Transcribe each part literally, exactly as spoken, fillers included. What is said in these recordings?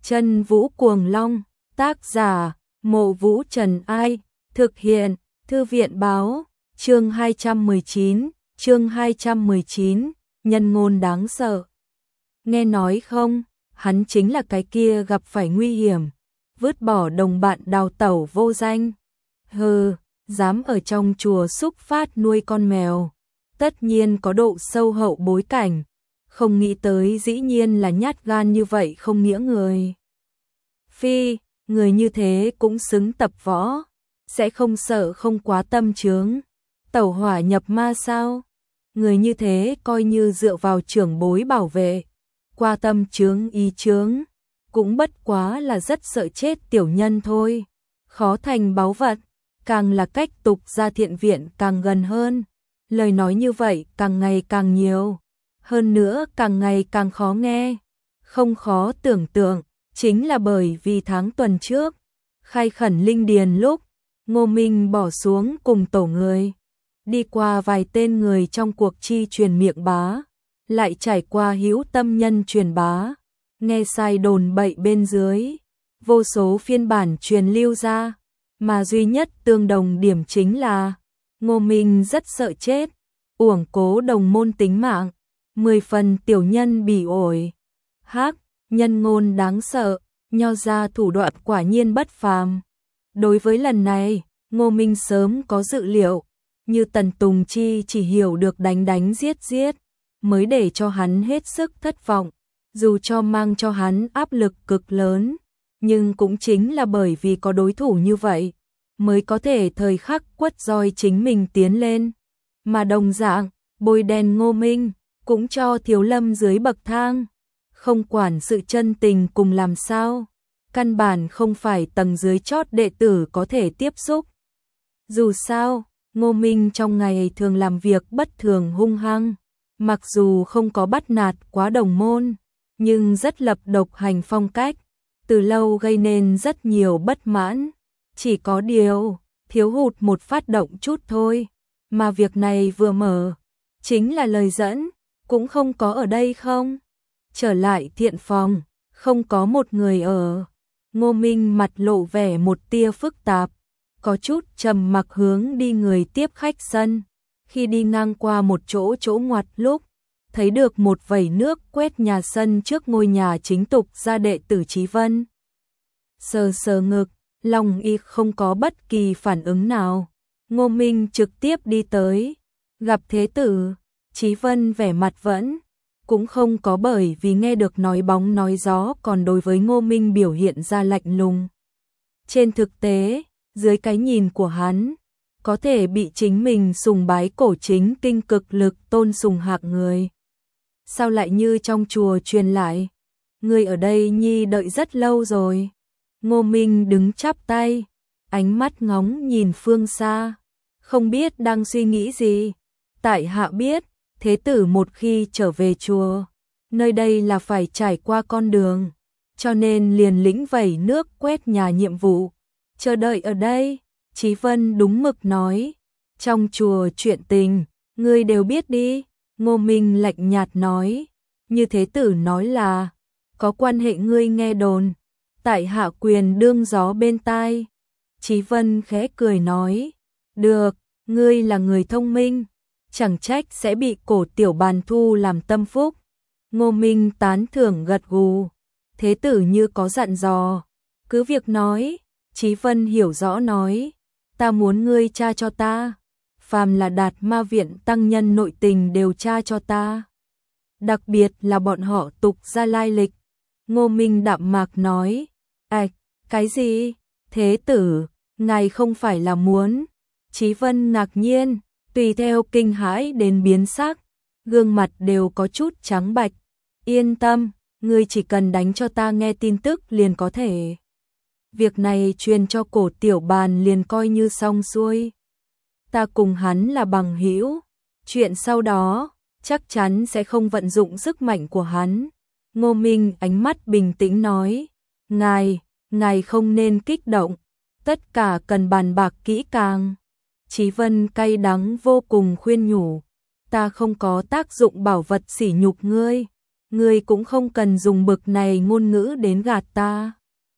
Chân Vũ Cuồng Long, tác giả, Mộ Vũ Trần Ai, thực hiện, Thư viện báo, chương hai trăm mười chín, chương hai trăm mười chín, nhân ngôn đáng sợ. Nghe nói không, hắn chính là cái kia gặp phải nguy hiểm, vứt bỏ đồng bạn đào tẩu vô danh. Hừ, dám ở trong chùa xúc phát nuôi con mèo, tất nhiên có độ sâu hậu bối cảnh, không nghĩ tới dĩ nhiên là nhát gan như vậy không nghĩa người. Phi, người như thế cũng xứng tập võ, sẽ không sợ không quá tâm chướng, tẩu hỏa nhập ma sao? Người như thế coi như dựa vào trưởng bối bảo vệ, qua tâm chướng ý chướng, cũng bất quá là rất sợ chết tiểu nhân thôi. Khó thành báu vật, càng là cách tục ra thiện viện càng gần hơn. Lời nói như vậy càng ngày càng nhiều, hơn nữa càng ngày càng khó nghe. Không khó tưởng tượng, chính là bởi vì tháng tuần trước, khai khẩn linh điền lúc, Ngô Minh bỏ xuống cùng tổ người, đi qua vài tên người trong cuộc chi truyền miệng bá, lại trải qua hữu tâm nhân truyền bá, nghe sai đồn bậy bên dưới, vô số phiên bản truyền lưu ra, mà duy nhất tương đồng điểm chính là Ngô Minh rất sợ chết, uổng cố đồng môn tính mạng, mười phần tiểu nhân bỉ ổi. Hắc, nhân ngôn đáng sợ, nho ra thủ đoạn quả nhiên bất phàm. Đối với lần này, Ngô Minh sớm có dự liệu, như Tần Tùng Chi chỉ hiểu được đánh đánh giết giết, mới để cho hắn hết sức thất vọng, dù cho mang cho hắn áp lực cực lớn, nhưng cũng chính là bởi vì có đối thủ như vậy, mới có thể thời khắc quất roi chính mình tiến lên. Mà đồng dạng, bôi đen Ngô Minh, cũng cho Thiếu Lâm dưới bậc thang, không quản sự chân tình cùng làm sao, căn bản không phải tầng dưới chót đệ tử có thể tiếp xúc. Dù sao, Ngô Minh trong ngày thường làm việc bất thường hung hăng, mặc dù không có bắt nạt quá đồng môn, nhưng rất lập độc hành phong cách, từ lâu gây nên rất nhiều bất mãn. Chỉ có điều, thiếu hụt một phát động chút thôi, mà việc này vừa mở, chính là lời dẫn, cũng không có ở đây không. Trở lại thiện phòng, không có một người ở. Ngô Minh mặt lộ vẻ một tia phức tạp, có chút trầm mặc hướng đi người tiếp khách sân. Khi đi ngang qua một chỗ chỗ ngoặt lúc, thấy được một vẩy nước quét nhà sân trước ngôi nhà chính tục gia đệ tử Chí Vân. Sờ sờ ngực, lòng y không có bất kỳ phản ứng nào. Ngô Minh trực tiếp đi tới, gặp thế tử, Chí Vân vẻ mặt vẫn cũng không có bởi vì nghe được nói bóng nói gió còn đối với Ngô Minh biểu hiện ra lạnh lùng. Trên thực tế, dưới cái nhìn của hắn, có thể bị chính mình sùng bái cổ chính kinh cực lực tôn sùng hạng người. Sao lại như trong chùa truyền lại, người ở đây nhi đợi rất lâu rồi. Ngô Minh đứng chắp tay, ánh mắt ngóng nhìn phương xa, không biết đang suy nghĩ gì. Tại hạ biết, thế tử một khi trở về chùa, nơi đây là phải trải qua con đường, cho nên liền lĩnh vẩy nước quét nhà nhiệm vụ, chờ đợi ở đây. Chí Vân đúng mực nói, trong chùa chuyện tình, ngươi đều biết đi. Ngô Minh lạnh nhạt nói, như thế tử nói là, có quan hệ ngươi nghe đồn, tại hạ quyền đương gió bên tai. Chí Vân khẽ cười nói, được, ngươi là người thông minh, chẳng trách sẽ bị cổ tiểu bàn thu làm tâm phúc. Ngô Minh tán thưởng gật gù, thế tử như có dặn dò, cứ việc nói. Chí Vân hiểu rõ nói, ta muốn ngươi tra cho ta, phàm là Đạt Ma viện tăng nhân nội tình đều tra cho ta, đặc biệt là bọn họ tục gia lai lịch. Ngô Minh đạm mạc nói, ạch, cái gì? Thế tử, ngài không phải là muốn? Chí Vân ngạc nhiên, tùy theo kinh hãi đến biến sắc, gương mặt đều có chút trắng bạch. Yên tâm, ngươi chỉ cần đánh cho ta nghe tin tức liền có thể. Việc này truyền cho cổ tiểu bàn liền coi như xong xuôi. Ta cùng hắn là bằng hữu, chuyện sau đó chắc chắn sẽ không vận dụng sức mạnh của hắn. Ngô Minh ánh mắt bình tĩnh nói, ngài, ngài không nên kích động, tất cả cần bàn bạc kỹ càng. Chí Vân cay đắng vô cùng khuyên nhủ, ta không có tác dụng bảo vật sỉ nhục ngươi, ngươi cũng không cần dùng bực này ngôn ngữ đến gạt ta.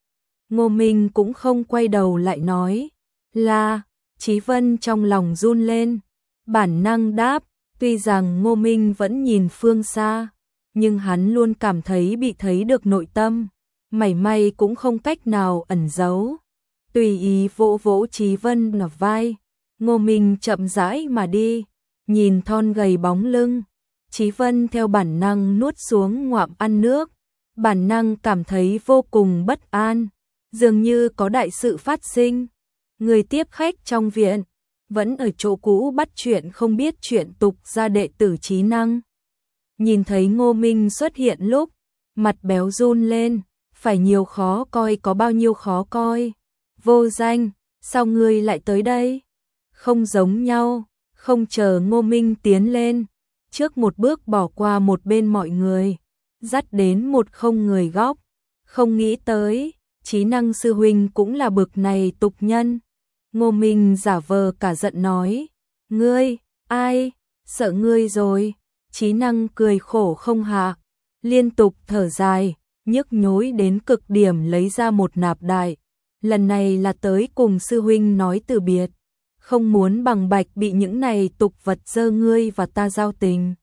Ngô Minh cũng không quay đầu lại nói, là, Chí Vân trong lòng run lên, bản năng đáp, tuy rằng Ngô Minh vẫn nhìn phương xa, nhưng hắn luôn cảm thấy bị thấy được nội tâm, mảy may cũng không cách nào ẩn giấu. Tùy ý vỗ vỗ Chí Vân vào vai, Ngô Minh chậm rãi mà đi, nhìn thon gầy bóng lưng, Chí Vân theo bản năng nuốt xuống ngoạm ăn nước, bản năng cảm thấy vô cùng bất an, dường như có đại sự phát sinh. Người tiếp khách trong viện, vẫn ở chỗ cũ bắt chuyện không biết chuyện tục ra đệ tử Trí Năng. Nhìn thấy Ngô Minh xuất hiện lúc, mặt béo run lên, phải nhiều khó coi có bao nhiêu khó coi. Vô danh, sao ngươi lại tới đây? Không giống nhau, không chờ Ngô Minh tiến lên, trước một bước bỏ qua một bên mọi người, dắt đến một không người góc, không nghĩ tới, Trí Năng sư huynh cũng là bực này tục nhân. Ngô Minh giả vờ cả giận nói, ngươi, ai, sợ ngươi rồi. Trí Năng cười khổ không hạ, liên tục thở dài, nhức nhối đến cực điểm lấy ra một nạp đại. Lần này là tới cùng sư huynh nói từ biệt, không muốn bằng bạch bị những này tục vật dơ ngươi và ta giao tình.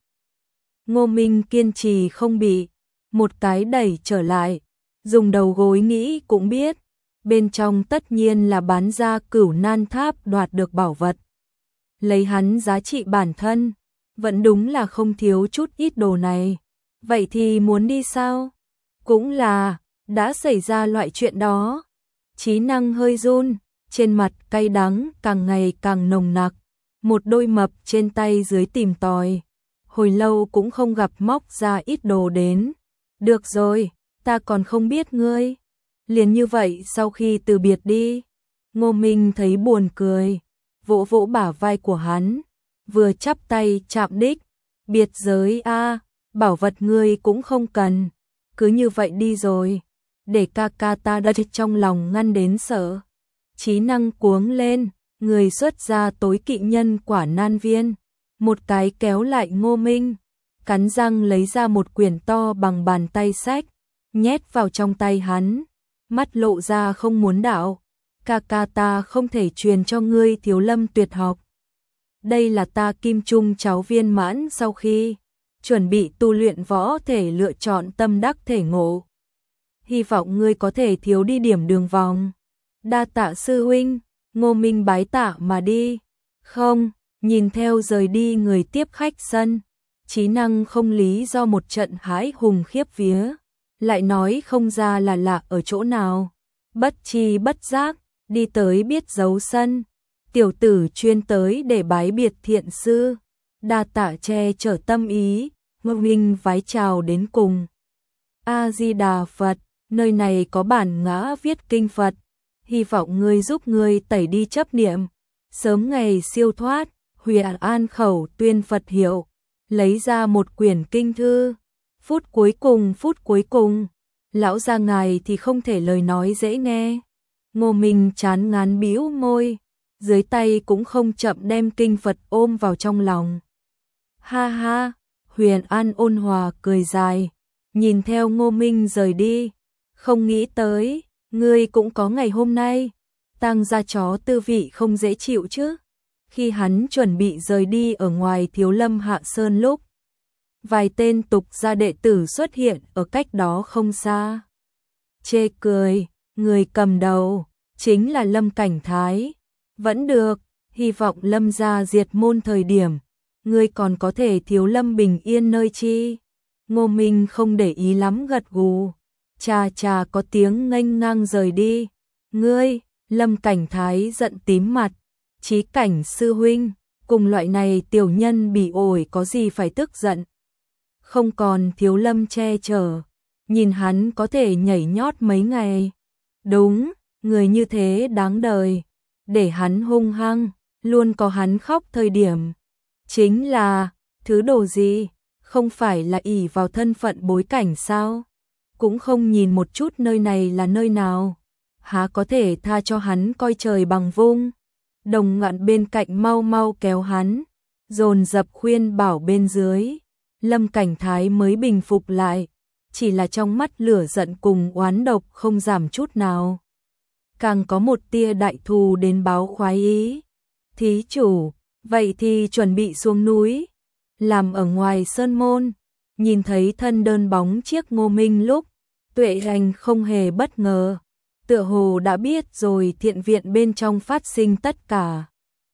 Ngô Minh kiên trì không bị, một cái đẩy trở lại, dùng đầu gối nghĩ cũng biết, bên trong tất nhiên là bán ra Cửu Nan Tháp đoạt được bảo vật. Lấy hắn giá trị bản thân, vẫn đúng là không thiếu chút ít đồ này. Vậy thì muốn đi sao? Cũng là, đã xảy ra loại chuyện đó. Trí Năng hơi run, trên mặt cay đắng càng ngày càng nồng nặc, một đôi mập trên tay dưới tìm tòi. Hồi lâu cũng không gặp móc ra ít đồ đến. Được rồi, ta còn không biết ngươi. Liền như vậy sau khi từ biệt đi, Ngô Minh thấy buồn cười, vỗ vỗ bả vai của hắn, vừa chắp tay chạm đích, biệt giới a, bảo vật ngươi cũng không cần, cứ như vậy đi rồi, để ca ca ta đặt trong lòng ngăn đến sợ. Trí Năng cuống lên, người xuất ra tối kỵ nhân quả nan viên, một cái kéo lại Ngô Minh, cắn răng lấy ra một quyển to bằng bàn tay sách, nhét vào trong tay hắn, mắt lộ ra không muốn đạo, ca ca ta không thể truyền cho ngươi Thiếu Lâm tuyệt học. Đây là ta Kim Trung cháu viên mãn sau khi chuẩn bị tu luyện võ thể lựa chọn tâm đắc thể ngộ. Hy vọng ngươi có thể thiếu đi điểm đường vòng. Đa tạ sư huynh, Ngô Minh bái tạ mà đi. Không, nhìn theo rời đi người tiếp khách sân, Trí Năng không lý do một trận hãi hùng khiếp vía, lại nói không ra là lạ ở chỗ nào. Bất chi bất giác, đi tới biết giấu sân, tiểu tử chuyên tới để bái biệt thiện sư, đa tạ che chở tâm ý, Ngô Minh vái chào đến cùng. A-di-đà Phật, nơi này có bản ngã viết kinh Phật, hy vọng ngươi giúp ngươi tẩy đi chấp niệm, sớm ngày siêu thoát, huyền an khẩu tuyên Phật hiệu, lấy ra một quyển kinh thư. Phút cuối cùng, phút cuối cùng, lão gia ngài thì không thể lời nói dễ nghe. Ngô Minh chán ngán bĩu môi, dưới tay cũng không chậm đem kinh Phật ôm vào trong lòng. Ha ha, Huyền An ôn hòa cười dài, nhìn theo Ngô Minh rời đi, không nghĩ tới, ngươi cũng có ngày hôm nay, tang gia chó tư vị không dễ chịu chứ. Khi hắn chuẩn bị rời đi ở ngoài Thiếu Lâm Hạ Sơn lúc, vài tên tục gia đệ tử xuất hiện ở cách đó không xa. Chê cười, người cầm đầu, chính là Lâm Cảnh Thái. Vẫn được, hy vọng Lâm gia diệt môn thời điểm, ngươi còn có thể Thiếu Lâm bình yên nơi chi. Ngô Minh không để ý lắm gật gù, chà chà có tiếng nghênh ngang rời đi. Ngươi, Lâm Cảnh Thái giận tím mặt, Chí Cảnh sư huynh, cùng loại này tiểu nhân bị ổi có gì phải tức giận. Không còn Thiếu Lâm che chở, nhìn hắn có thể nhảy nhót mấy ngày. Đúng, người như thế đáng đời, để hắn hung hăng, luôn có hắn khóc thời điểm. Chính là, thứ đồ gì, không phải là ỷ vào thân phận bối cảnh sao? Cũng không nhìn một chút nơi này là nơi nào, há có thể tha cho hắn coi trời bằng vung. Đồng Ngạn bên cạnh mau mau kéo hắn, dồn dập khuyên bảo bên dưới. Lâm Cảnh Thái mới bình phục lại, chỉ là trong mắt lửa giận cùng oán độc không giảm chút nào. Càng có một tia đại thù đến báo khoái ý. Thí chủ, vậy thì chuẩn bị xuống núi. Làm ở ngoài sơn môn, nhìn thấy thân đơn bóng chiếc Ngô Minh lúc, Tuệ Hành không hề bất ngờ. Tựa hồ đã biết rồi thiện viện bên trong phát sinh tất cả.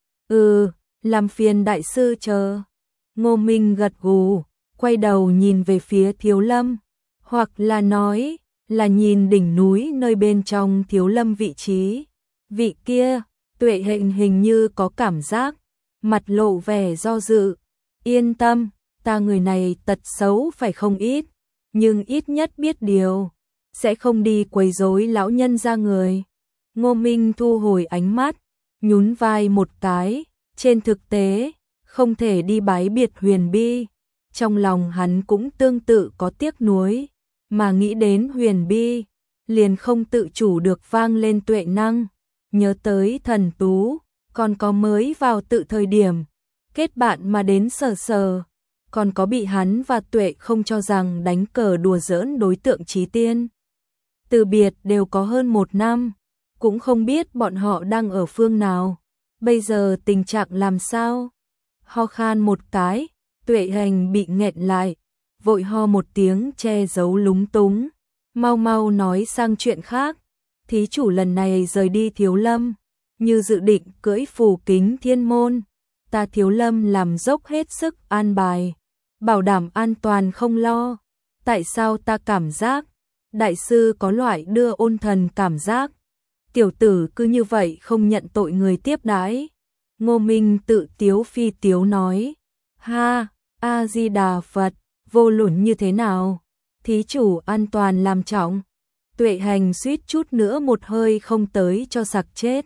Ừ, làm phiền đại sư chờ. Ngô Minh gật gù, quay đầu nhìn về phía Thiếu Lâm, hoặc là nói là nhìn đỉnh núi nơi bên trong Thiếu Lâm vị trí. Vị kia, Tuệ Hành hình như có cảm giác, mặt lộ vẻ do dự. Yên tâm, ta người này tật xấu phải không ít, nhưng ít nhất biết điều, sẽ không đi quấy rối lão nhân ra người. Ngô Minh thu hồi ánh mắt, nhún vai một cái, trên thực tế, không thể đi bái biệt Huyền Bi. Trong lòng hắn cũng tương tự có tiếc nuối, mà nghĩ đến Huyền Bi, liền không tự chủ được vang lên tuệ năng, nhớ tới thần tú, còn có mới vào tự thời điểm, kết bạn mà đến sờ sờ, còn có bị hắn và Tuệ không cho rằng đánh cờ đùa giỡn đối tượng Chí Tiên. Từ biệt đều có hơn một năm, cũng không biết bọn họ đang ở phương nào, bây giờ tình trạng làm sao. Ho khan một cái, Tuệ Hành bị nghẹn lại, vội ho một tiếng che giấu lúng túng, mau mau nói sang chuyện khác. Thí chủ lần này rời đi Thiếu Lâm, như dự định cưỡi phù kính thiên môn, ta Thiếu Lâm làm dốc hết sức an bài, bảo đảm an toàn không lo. Tại sao ta cảm giác đại sư có loại đưa ôn thần cảm giác, tiểu tử cứ như vậy không nhận tội người tiếp đãi. Ngô Minh tự tiếu phi tiếu nói, ha, A-di-đà Phật, vô luận như thế nào, thí chủ an toàn làm trọng. Tuệ Hành suýt chút nữa một hơi không tới cho sặc chết.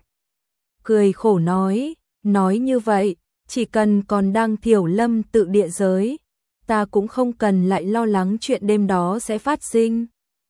Cười khổ nói, nói như vậy, chỉ cần còn đang Thiểu Lâm tự địa giới, ta cũng không cần lại lo lắng chuyện đêm đó sẽ phát sinh.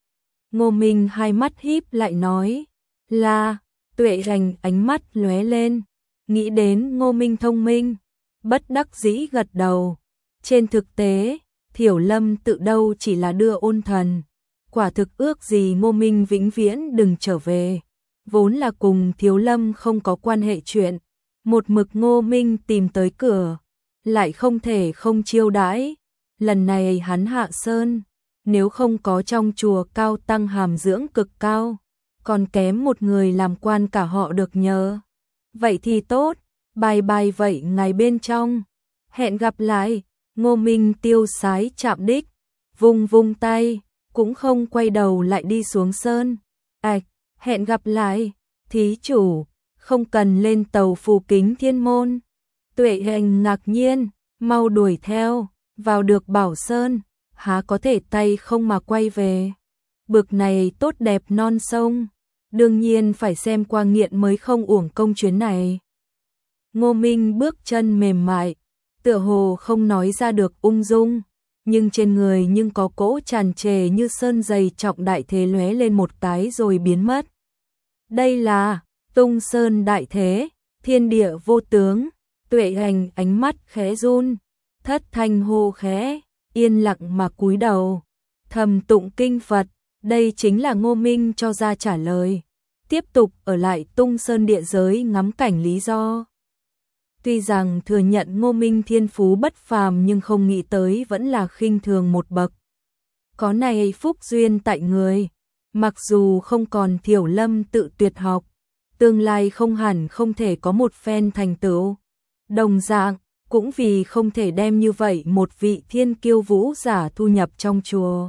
Ngô Minh hai mắt híp lại nói, là, Tuệ Hành ánh mắt lóe lên, nghĩ đến Ngô Minh thông minh, bất đắc dĩ gật đầu. Trên thực tế, Thiểu Lâm tự đâu chỉ là đưa ôn thần, quả thực ước gì Ngô Minh vĩnh viễn đừng trở về, vốn là cùng Thiếu Lâm không có quan hệ chuyện, một mực Ngô Minh tìm tới cửa, lại không thể không chiêu đãi. Lần này hắn hạ sơn, nếu không có trong chùa cao tăng hàm dưỡng cực cao, còn kém một người làm quan cả họ được nhờ. Vậy thì tốt, bài bài vậy ngày bên trong, hẹn gặp lại. Ngô Minh tiêu sái chạm đích, vung vung tay, cũng không quay đầu lại đi xuống sơn. Ảch, hẹn gặp lại, thí chủ, không cần lên tàu phù kính thiên môn. Tuệ Hành ngạc nhiên, mau đuổi theo, vào được Bảo Sơn, há có thể tay không mà quay về. Bực này tốt đẹp non sông, đương nhiên phải xem qua nghiện mới không uổng công chuyến này. Ngô Minh bước chân mềm mại, tựa hồ không nói ra được ung dung, nhưng trên người nhưng có cỗ tràn trề như sơn dày trọng đại thế lóe lên một cái rồi biến mất. Đây là Tung Sơn đại thế, thiên địa vô tướng. Tuệ Hành ánh mắt khẽ run, thất thanh hô khẽ, yên lặng mà cúi đầu, thầm tụng kinh Phật. Đây chính là Ngô Minh cho ra trả lời, tiếp tục ở lại Tung Sơn địa giới ngắm cảnh lý do. Tuy rằng thừa nhận Ngô Minh thiên phú bất phàm nhưng không nghĩ tới vẫn là khinh thường một bậc. Có này phúc duyên tại người, mặc dù không còn Thiểu Lâm tự tuyệt học, tương lai không hẳn không thể có một phen thành tựu. Đồng dạng, cũng vì không thể đem như vậy một vị thiên kiêu vũ giả thu nhập trong chùa,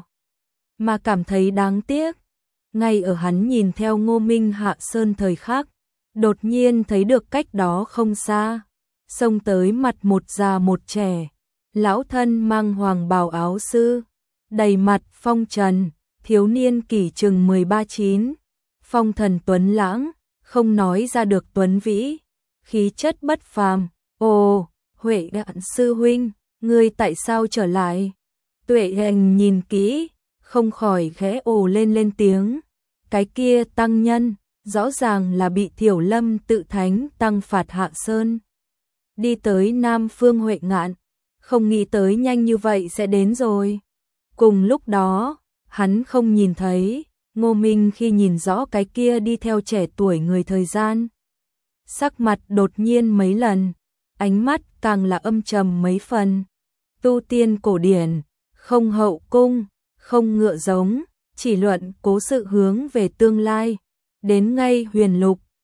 mà cảm thấy đáng tiếc. Ngay ở hắn nhìn theo Ngô Minh hạ sơn thời khắc, đột nhiên thấy được cách đó không xa, xông tới mặt một già một trẻ, lão thân mang hoàng bào áo sư, đầy mặt phong trần, thiếu niên kỷ chừng mười ba chín, phong thần tuấn lãng, không nói ra được tuấn vĩ, khí chất bất phàm. Ồ, Huệ Đạn sư huynh, ngươi tại sao trở lại? Tuệ Hành nhìn kỹ, không khỏi khẽ ồ lên lên tiếng. Cái kia tăng nhân, rõ ràng là bị Thiểu Lâm tự thánh tăng phạt hạ sơn. Đi tới Nam Phương Huệ Ngạn, không nghĩ tới nhanh như vậy sẽ đến rồi. Cùng lúc đó, hắn không nhìn thấy, Ngô Minh khi nhìn rõ cái kia đi theo trẻ tuổi người thời gian. Sắc mặt đột nhiên mấy lần, ánh mắt càng là âm trầm mấy phần. Tu tiên cổ điển, không hậu cung, không ngựa giống, chỉ luận cố sự hướng về tương lai. Đến ngay huyền lục,